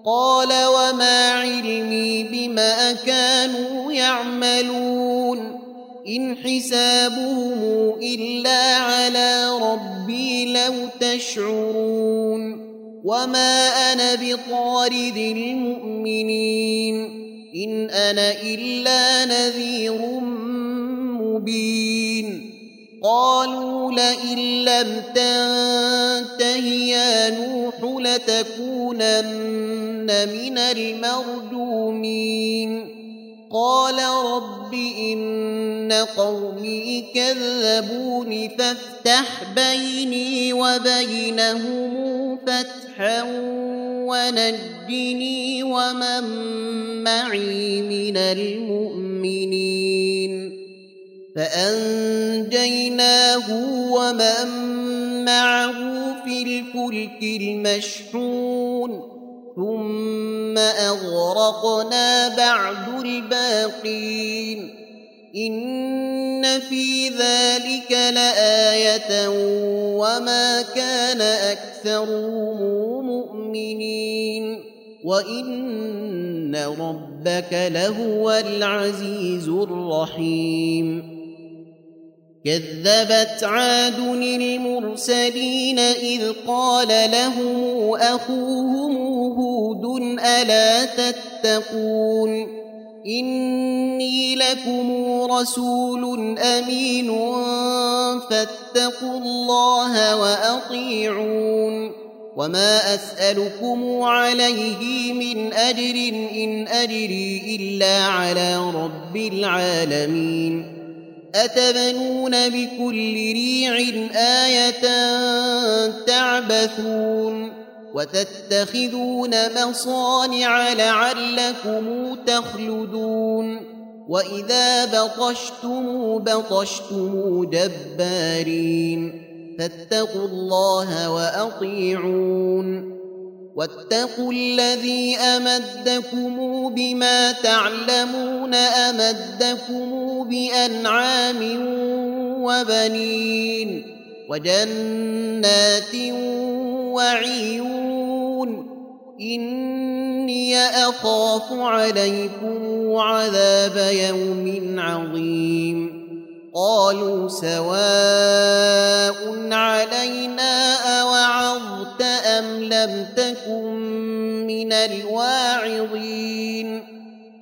قال وما علمي بما كانوا يعملون إن حسابهم إلا على ربي لو تشعرون وما أنا بطارد المؤمنين إن أنا إلا نذير مبين قالوا لئن لم تنته يا نوح لتكونن من المرجومين قال رب إن قومي كذبون فافتح بيني وبينهم فتحا ونجني ومن معي من المؤمنين فأنجيناه ومن معه في الفلك المشحون ثم أغرقنا بعد الباقين إن في ذلك لآية وما كان أكثرهم مؤمنين وإن ربك لهو العزيز الرحيم كذبت عاد المرسلين إذ قال لهم أخوهم هود ألا تتقون إني لكم رسول أمين فاتقوا الله وأطيعون وما أسألكم عليه من أجر إن أجري إلا على رب العالمين أتبنون بكل ريع آية تعبثون وتتخذون مصانع لعلكم تخلدون وإذا بطشتم جبارين فاتقوا الله وأطيعون واتقوا الذي أمدكم بما تعلمون أمدكم بأنعام وبنين وجنات وعيون إني أخاف عليكم عذاب يوم عظيم قالوا سواء علينا أوعظت أم لم تكن من الواعظين